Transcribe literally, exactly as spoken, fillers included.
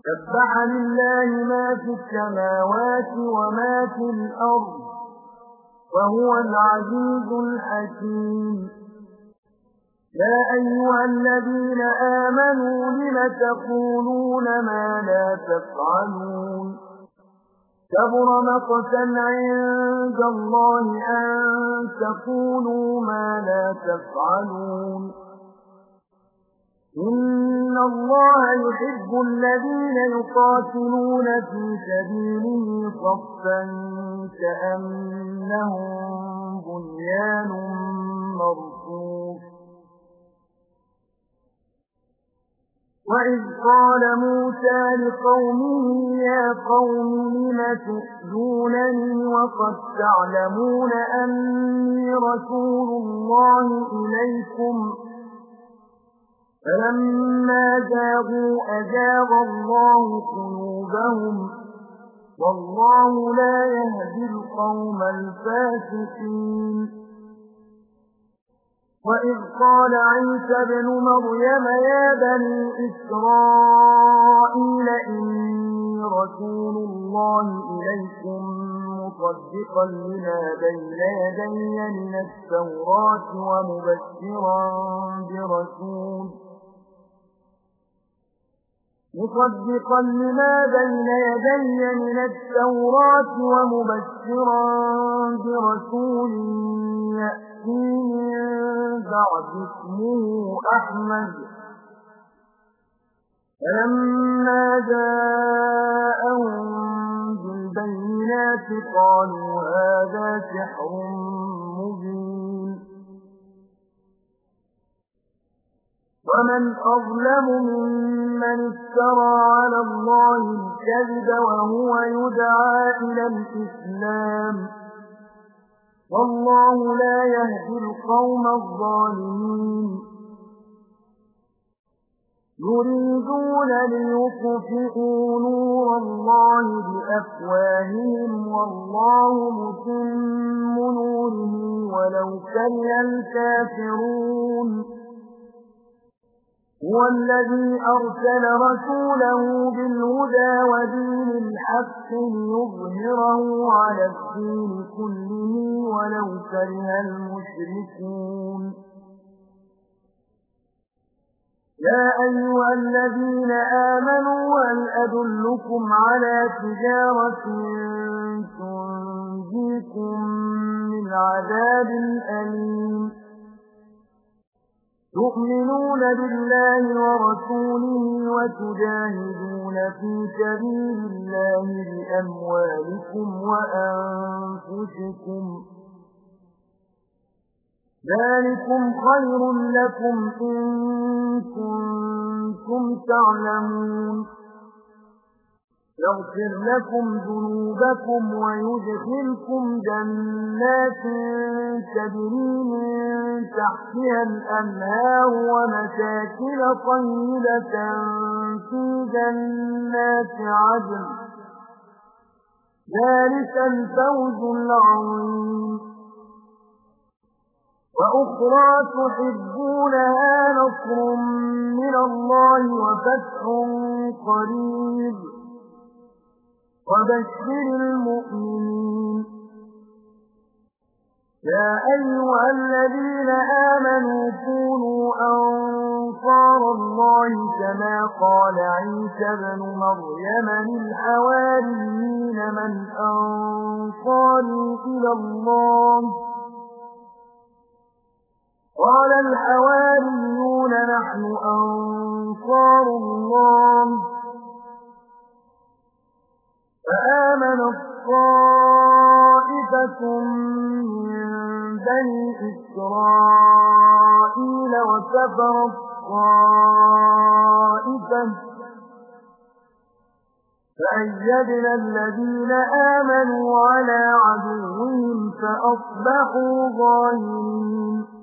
سبح لله ما في السماوات وما في الأرض وهو العزيز الحكيم يا أيها الذين آمنوا لم تقولون ما لا تفعلون كبر مقتا عند الله أن تقولوا ما لا تفعلون إن الله يحب الذين يقاتلون في سبيله صفا كأنهم بنيان مرصوص وإذ قال موسى لقومه يا قوم لم تؤذونني وقد تعلمون أني رسول الله إليكم فلما زاغوا أزاغ الله قلوبهم والله لا يهدي القوم الفاسقين وإذ قال عيسى ابن مريم يا بني إسرائيل إني رسول الله إليكم مصدقا لما بين يدي من التوراة ومبشرا برسول مصدقا لما بين يدي من التوراة ومبشرا برسول يأتي من بعد اسمه أحمد فلما جاءهم بالبينات قالوا هذا سحر مبين ومن أظلم ممن افترى على الله الكذب وهو يدعى إلى الإسلام والله لا يهدي القوم الظالمين يريدون ليطفئوا نور الله بأفواههم والله متم نوره ولو كره الكافرون هو الذي أرسل رسوله بالهدى ودين الحق ليظهره على الدين كله ولو كره المشركون يا أيها الذين آمنوا هل أدلكم على تجارة تنجيكم من عذاب أليم تؤمنون بالله ورسوله وتجاهدون في سبيل الله بأموالكم وأنفسكم ذلكم خير لكم إن كنتم تعلمون يغفر لكم ذنوبكم ويدخلكم جنات تجري من تحتها الأنهار ومساكن طيبة في جنات عدن ذلك الفوز العظيم وأخرى تحبونها نصر من الله وفتح قريب وبشر المؤمنين يا أيها الذين آمنوا كونوا أنصار الله كما قال عيسى ابن مريم للحواريين من أنصاري إلى الله قال الحواريون نحن أنصار الله فآمن الطائفة من بني إسرائيل وكفر الطائفة فأيدنا الذين آمنوا على عدوهم فأصبحوا ظاهرين